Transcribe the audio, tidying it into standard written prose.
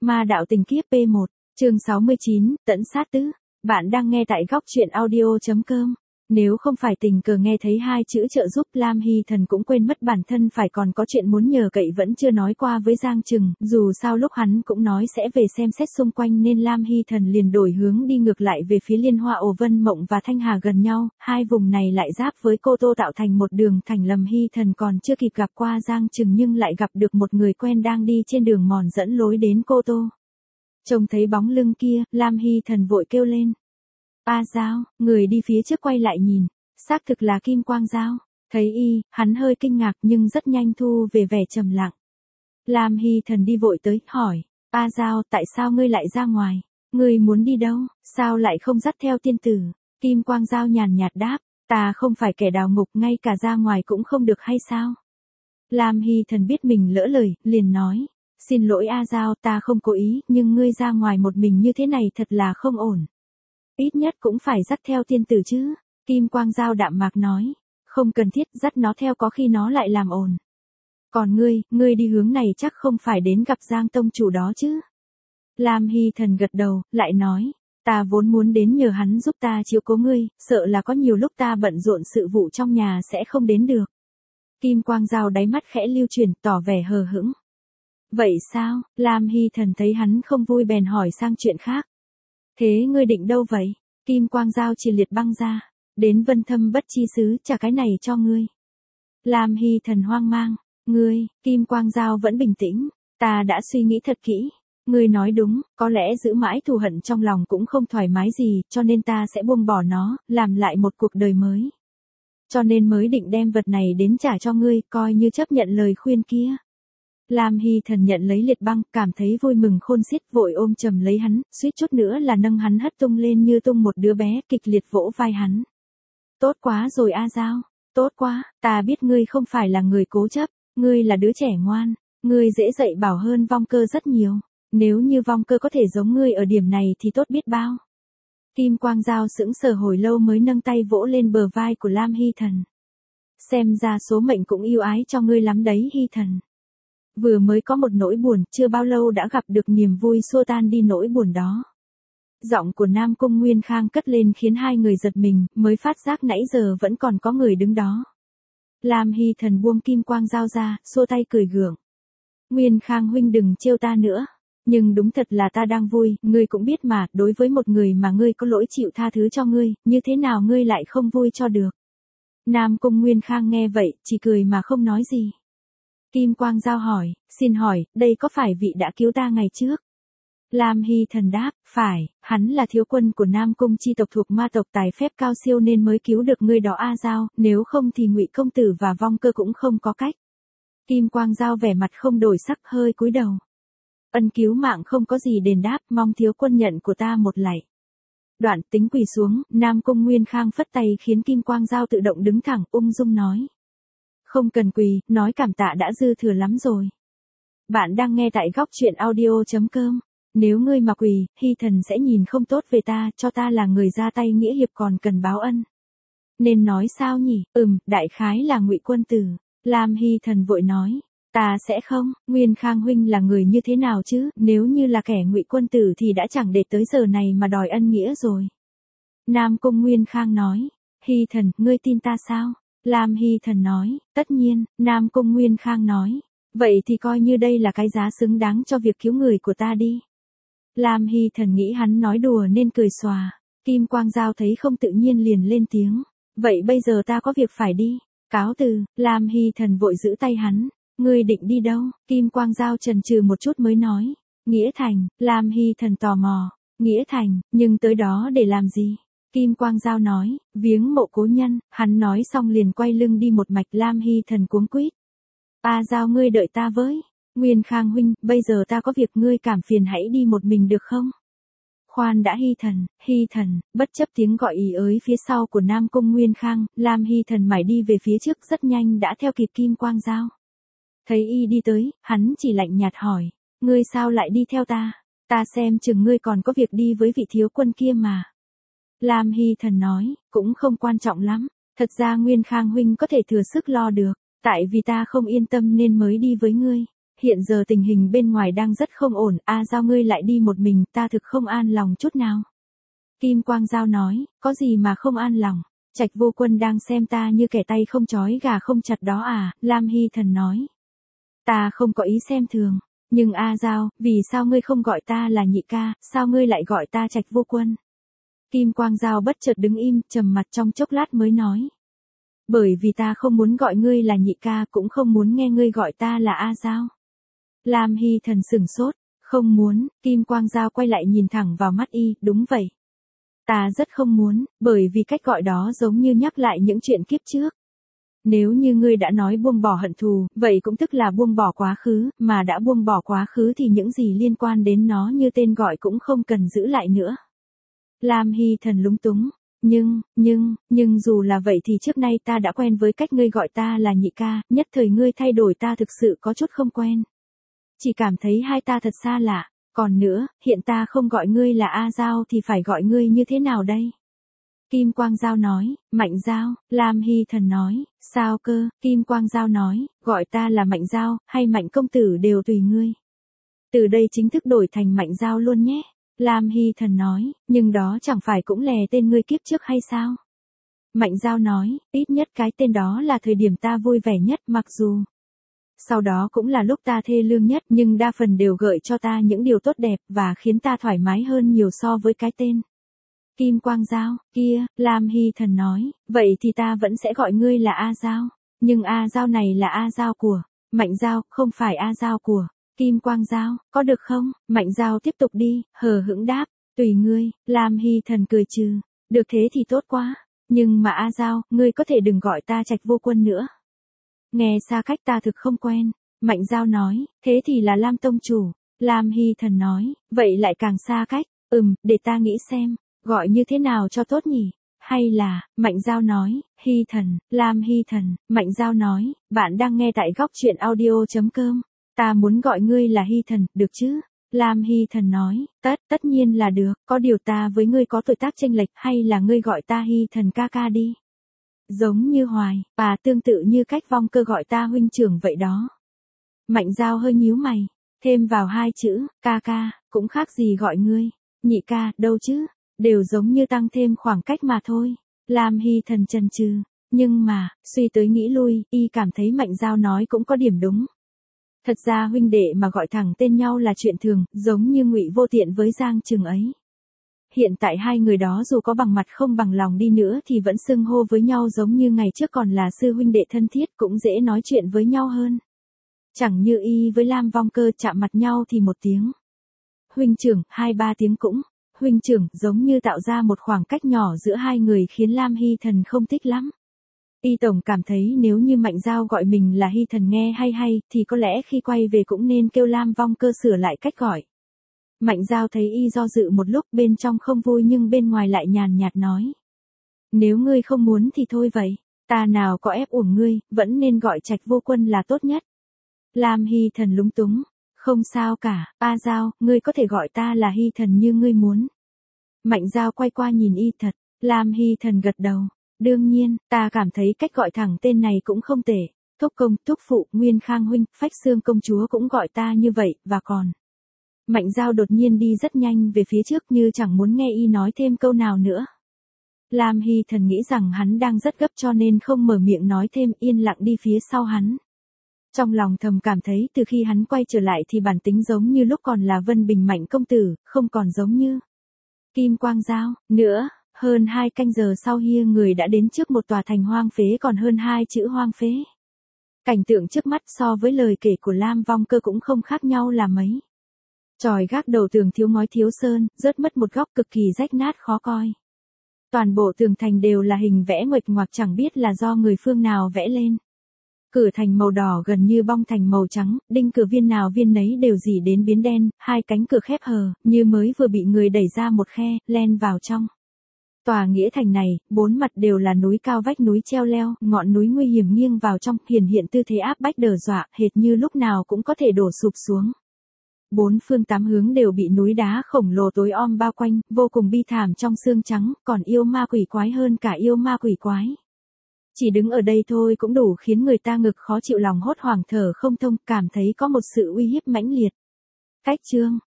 Ma đạo tình kiếp P1, chương 69, tẫn sát tứ. Bạn đang nghe tại góc truyện audio.com. Nếu không phải tình cờ nghe thấy hai chữ trợ giúp, Lam Hy Thần cũng quên mất bản thân phải còn có chuyện muốn nhờ cậy vẫn chưa nói qua với Giang Trừng. Dù sao lúc hắn cũng nói sẽ về xem xét xung quanh nên Lam Hy Thần liền đổi hướng đi ngược lại về phía Liên Hoa Ổ Vân Mộng và Thanh Hà gần nhau. Hai vùng này lại giáp với Cô Tô tạo thành một đường thành. Lâm Hy Thần còn chưa kịp gặp qua Giang Trừng nhưng lại gặp được một người quen đang đi trên đường mòn dẫn lối đến Cô Tô. Trông thấy bóng lưng kia, Lam Hy Thần vội kêu lên. A Giao, người đi phía trước quay lại nhìn, xác thực là Kim Quang Giao. Thấy y, hắn hơi kinh ngạc nhưng rất nhanh thu về vẻ trầm lặng. Lam Hy Thần đi vội tới, hỏi, A Giao, tại sao ngươi lại ra ngoài? Ngươi muốn đi đâu, sao lại không dắt theo tiên tử? Kim Quang Giao nhàn nhạt đáp, ta không phải kẻ đào ngục, ngay cả ra ngoài cũng không được hay sao? Lam Hy Thần biết mình lỡ lời, liền nói, xin lỗi A Giao, ta không cố ý, nhưng ngươi ra ngoài một mình như thế này thật là không ổn. Ít nhất cũng phải dắt theo tiên tử chứ. Kim Quang Giao đạm mạc nói, không cần thiết, dắt nó theo có khi nó lại làm ồn. Còn ngươi đi hướng này chắc không phải đến gặp Giang tông chủ đó chứ? Lam Hy Thần gật đầu, lại nói, ta vốn muốn đến nhờ hắn giúp ta chiếu cố ngươi, sợ là có nhiều lúc ta bận rộn sự vụ trong nhà sẽ không đến được. Kim Quang Giao đáy mắt khẽ lưu chuyển, tỏ vẻ hờ hững. Vậy sao? Lam Hy Thần thấy hắn không vui bèn hỏi sang chuyện khác. Thế ngươi định đâu vậy? Kim Quang Giao chỉ liệt băng ra. Đến Vân Thâm Bất Chi Xứ, trả cái này cho ngươi. Lam Hy Thần hoang mang. Ngươi, Kim Quang Giao vẫn bình tĩnh. Ta đã suy nghĩ thật kỹ. Ngươi nói đúng, có lẽ giữ mãi thù hận trong lòng cũng không thoải mái gì, cho nên ta sẽ buông bỏ nó, làm lại một cuộc đời mới. Cho nên mới định đem vật này đến trả cho ngươi, coi như chấp nhận lời khuyên kia. Lam Hy Thần nhận lấy liệt băng, cảm thấy vui mừng khôn xiết, vội ôm chầm lấy hắn, suýt chút nữa là nâng hắn hất tung lên như tung một đứa bé, kịch liệt vỗ vai hắn. Tốt quá rồi A Giao, tốt quá, ta biết ngươi không phải là người cố chấp, ngươi là đứa trẻ ngoan, ngươi dễ dạy bảo hơn Vong Cơ rất nhiều, nếu như Vong Cơ có thể giống ngươi ở điểm này thì tốt biết bao. Kim Quang Giao sững sờ hồi lâu mới nâng tay vỗ lên bờ vai của Lam Hy Thần. Xem ra số mệnh cũng yêu ái cho ngươi lắm đấy Hy Thần. Vừa mới có một nỗi buồn, chưa bao lâu đã gặp được niềm vui xua tan đi nỗi buồn đó. Giọng của Nam Cung Nguyên Khang cất lên khiến hai người giật mình, mới phát giác nãy giờ vẫn còn có người đứng đó. Lam Hy Thần buông Kim Quang Giao ra, xua tay cười gượng. Nguyên Khang huynh đừng trêu ta nữa. Nhưng đúng thật là ta đang vui, ngươi cũng biết mà, đối với một người mà ngươi có lỗi chịu tha thứ cho ngươi, như thế nào ngươi lại không vui cho được. Nam Cung Nguyên Khang nghe vậy, chỉ cười mà không nói gì. Kim Quang Giao hỏi, xin hỏi, đây có phải vị đã cứu ta ngày trước? Lam Hy Thần đáp, phải, hắn là thiếu quân của Nam Cung chi tộc thuộc ma tộc tài phép cao siêu nên mới cứu được ngươi đó A Giao, nếu không thì Ngụy công tử và Vong Cơ cũng không có cách. Kim Quang Giao vẻ mặt không đổi sắc, hơi cúi đầu. Ân cứu mạng không có gì đền đáp, mong thiếu quân nhận của ta một lạy. Đoạn tính quỳ xuống, Nam Cung Nguyên Khang phất tay khiến Kim Quang Giao tự động đứng thẳng, ung dung nói. Không cần quỳ, nói cảm tạ đã dư thừa lắm rồi. Bạn đang nghe tại góc truyện audio.com. Nếu ngươi mà quỳ, Hy Thần sẽ nhìn không tốt về ta, cho ta là người ra tay nghĩa hiệp còn cần báo ân. Nên nói sao nhỉ? Đại khái là Ngụy quân tử. Lam Hy Thần vội nói. Ta sẽ không, Nguyên Khang huynh là người như thế nào chứ, nếu như là kẻ Ngụy quân tử thì đã chẳng để tới giờ này mà đòi ân nghĩa rồi. Nam Cung Nguyên Khang nói. Hy Thần, ngươi tin ta sao? Lam Hy Thần nói, tất nhiên. Nam Cung Nguyên Khang nói, vậy thì coi như đây là cái giá xứng đáng cho việc cứu người của ta đi. Lam Hy Thần nghĩ hắn nói đùa nên cười xòa. Kim Quang Giao thấy không tự nhiên liền lên tiếng, vậy bây giờ ta có việc phải đi, cáo từ. Lam Hy Thần vội giữ tay hắn, ngươi định đi đâu? Kim Quang Giao chần chừ một chút mới nói, Nghĩa Thành. Lam Hy Thần tò mò, Nghĩa Thành, nhưng tới đó để làm gì? Kim Quang Giao nói, viếng mộ cố nhân. Hắn nói xong liền quay lưng đi một mạch. Lam Hy Thần cuống quýt. A Giao ngươi đợi ta với. Nguyên Khang huynh, bây giờ ta có việc, ngươi cảm phiền hãy đi một mình được không? Khoan đã Hy Thần, bất chấp tiếng gọi ý ới phía sau của Nam Cung Nguyên Khang, Lam Hy Thần mải đi về phía trước rất nhanh đã theo kịp Kim Quang Giao. Thấy y đi tới, hắn chỉ lạnh nhạt hỏi, ngươi sao lại đi theo ta? Ta xem chừng ngươi còn có việc đi với vị thiếu quân kia mà. Lam Hy Thần nói, cũng không quan trọng lắm, thật ra Nguyên Khang huynh có thể thừa sức lo được, tại vì ta không yên tâm nên mới đi với ngươi. Hiện giờ tình hình bên ngoài đang rất không ổn, A Giao ngươi lại đi một mình, ta thực không an lòng chút nào. Kim Quang Giao nói, có gì mà không an lòng, Trạch Vô Quân đang xem ta như kẻ tay không trói gà không chặt đó à, Lam Hy Thần nói. Ta không có ý xem thường, nhưng A Giao, vì sao ngươi không gọi ta là nhị ca, sao ngươi lại gọi ta Trạch Vô Quân? Kim Quang Giao bất chợt đứng im, trầm mặt trong chốc lát mới nói. Bởi vì ta không muốn gọi ngươi là nhị ca, cũng không muốn nghe ngươi gọi ta là A Giao. Lam Hy Thần sửng sốt, không muốn, Kim Quang Giao quay lại nhìn thẳng vào mắt y, đúng vậy. Ta rất không muốn, bởi vì cách gọi đó giống như nhắc lại những chuyện kiếp trước. Nếu như ngươi đã nói buông bỏ hận thù, vậy cũng tức là buông bỏ quá khứ, mà đã buông bỏ quá khứ thì những gì liên quan đến nó như tên gọi cũng không cần giữ lại nữa. Lam Hy Thần lúng túng, nhưng dù là vậy thì trước nay ta đã quen với cách ngươi gọi ta là nhị ca, nhất thời ngươi thay đổi ta thực sự có chút không quen. Chỉ cảm thấy hai ta thật xa lạ, còn nữa, hiện ta không gọi ngươi là A Giao thì phải gọi ngươi như thế nào đây? Kim Quang Giao nói, Mạnh Giao, Lam Hy Thần nói, sao cơ, Kim Quang Giao nói, gọi ta là Mạnh Giao, hay Mạnh công tử đều tùy ngươi. Từ đây chính thức đổi thành Mạnh Giao luôn nhé. Lam Hy Thần nói, nhưng đó chẳng phải cũng lè tên ngươi kiếp trước hay sao? Mạnh Giao nói, ít nhất cái tên đó là thời điểm ta vui vẻ nhất mặc dù. Sau đó cũng là lúc ta thê lương nhất nhưng đa phần đều gợi cho ta những điều tốt đẹp và khiến ta thoải mái hơn nhiều so với cái tên. Kim Quang Giao, kia, Lam Hy Thần nói, vậy thì ta vẫn sẽ gọi ngươi là A Giao. Nhưng A Giao này là A Giao của Mạnh Giao, không phải A Giao của Kim Quang Giao, có được không? Mạnh Giao tiếp tục đi, hờ hững đáp, tùy ngươi. Lam Hy Thần cười trừ, được thế thì tốt quá. Nhưng mà A Giao, ngươi có thể đừng gọi ta Trạch Vô Quân nữa. Nghe xa cách ta thực không quen. Mạnh Giao nói, thế thì là Lam Tông Chủ. Lam Hy Thần nói, vậy lại càng xa cách. Để ta nghĩ xem, gọi như thế nào cho tốt nhỉ? Hay là, Mạnh Giao nói, Hy Thần, Lam Hy Thần, Mạnh Giao nói, bạn đang nghe tại góc truyện audio.com. Ta muốn gọi ngươi là Hy Thần, được chứ? Lam Hy Thần nói, tất nhiên là được, có điều ta với ngươi có tuổi tác chênh lệch hay là ngươi gọi ta Hy Thần ca ca đi. Giống như Hoài, và tương tự như cách Vong Cơ gọi ta huynh trưởng vậy đó. Mạnh Giao hơi nhíu mày, thêm vào hai chữ, ca ca, cũng khác gì gọi ngươi, nhị ca, đâu chứ, đều giống như tăng thêm khoảng cách mà thôi. Lam Hy Thần chần chừ, nhưng mà, suy tới nghĩ lui, y cảm thấy Mạnh Giao nói cũng có điểm đúng. Thật ra huynh đệ mà gọi thẳng tên nhau là chuyện thường, giống như Ngụy Vô Tiện với Giang Trừng ấy. Hiện tại hai người đó dù có bằng mặt không bằng lòng đi nữa thì vẫn xưng hô với nhau giống như ngày trước còn là sư huynh đệ thân thiết, cũng dễ nói chuyện với nhau hơn. Chẳng như y với Lam Vong Cơ chạm mặt nhau thì một tiếng huynh trưởng, 2-3 tiếng cũng huynh trưởng, giống như tạo ra một khoảng cách nhỏ giữa hai người khiến Lam Hy Thần không thích lắm. Y tổng cảm thấy nếu như Mạnh Giao gọi mình là Hy Thần nghe hay thì có lẽ khi quay về cũng nên kêu Lam Vong Cơ sửa lại cách gọi. Mạnh Giao thấy y do dự một lúc, bên trong không vui nhưng bên ngoài lại nhàn nhạt nói. Nếu ngươi không muốn thì thôi vậy, ta nào có ép uổng ngươi, vẫn nên gọi Trạch Vô Quân là tốt nhất. Lam Hy Thần lúng túng, không sao cả, A Giao, ngươi có thể gọi ta là Hy Thần như ngươi muốn. Mạnh Giao quay qua nhìn y thật, Lam Hy Thần gật đầu. Đương nhiên, ta cảm thấy cách gọi thẳng tên này cũng không tệ. Thúc công, thúc phụ, Nguyên Khang huynh, Phách Xương công chúa cũng gọi ta như vậy, và còn. Mạnh Giao đột nhiên đi rất nhanh về phía trước như chẳng muốn nghe y nói thêm câu nào nữa. Lam Hy Thần nghĩ rằng hắn đang rất gấp cho nên không mở miệng nói thêm, yên lặng đi phía sau hắn. Trong lòng thầm cảm thấy từ khi hắn quay trở lại thì bản tính giống như lúc còn là Vân Bình Mạnh công tử, không còn giống như Kim Quang Giao nữa. Hơn 2 canh giờ sau hia người đã đến trước một tòa thành hoang phế, còn hơn 2 chữ hoang phế. Cảnh tượng trước mắt so với lời kể của Lam Vong Cơ cũng không khác nhau là mấy. Chòi gác đầu tường thiếu ngói thiếu sơn, rớt mất một góc cực kỳ rách nát khó coi. Toàn bộ tường thành đều là hình vẽ nguệch ngoạc, chẳng biết là do người phương nào vẽ lên. Cửa thành màu đỏ gần như bong thành màu trắng, đinh cửa viên nào viên nấy đều rỉ đến biến đen, hai cánh cửa khép hờ, như mới vừa bị người đẩy ra một khe, len vào trong. Tòa nghĩa thành này, 4 mặt đều là núi cao, vách núi treo leo, ngọn núi nguy hiểm nghiêng vào trong, hiện tư thế áp bách đờ dọa, hệt như lúc nào cũng có thể đổ sụp xuống. 4 phương 8 hướng đều bị núi đá khổng lồ tối om bao quanh, vô cùng bi thảm trong xương trắng, còn yêu ma quỷ quái hơn cả yêu ma quỷ quái. Chỉ đứng ở đây thôi cũng đủ khiến người ta ngực khó chịu lòng hốt hoảng thở không thông, cảm thấy có một sự uy hiếp mãnh liệt. Cách chương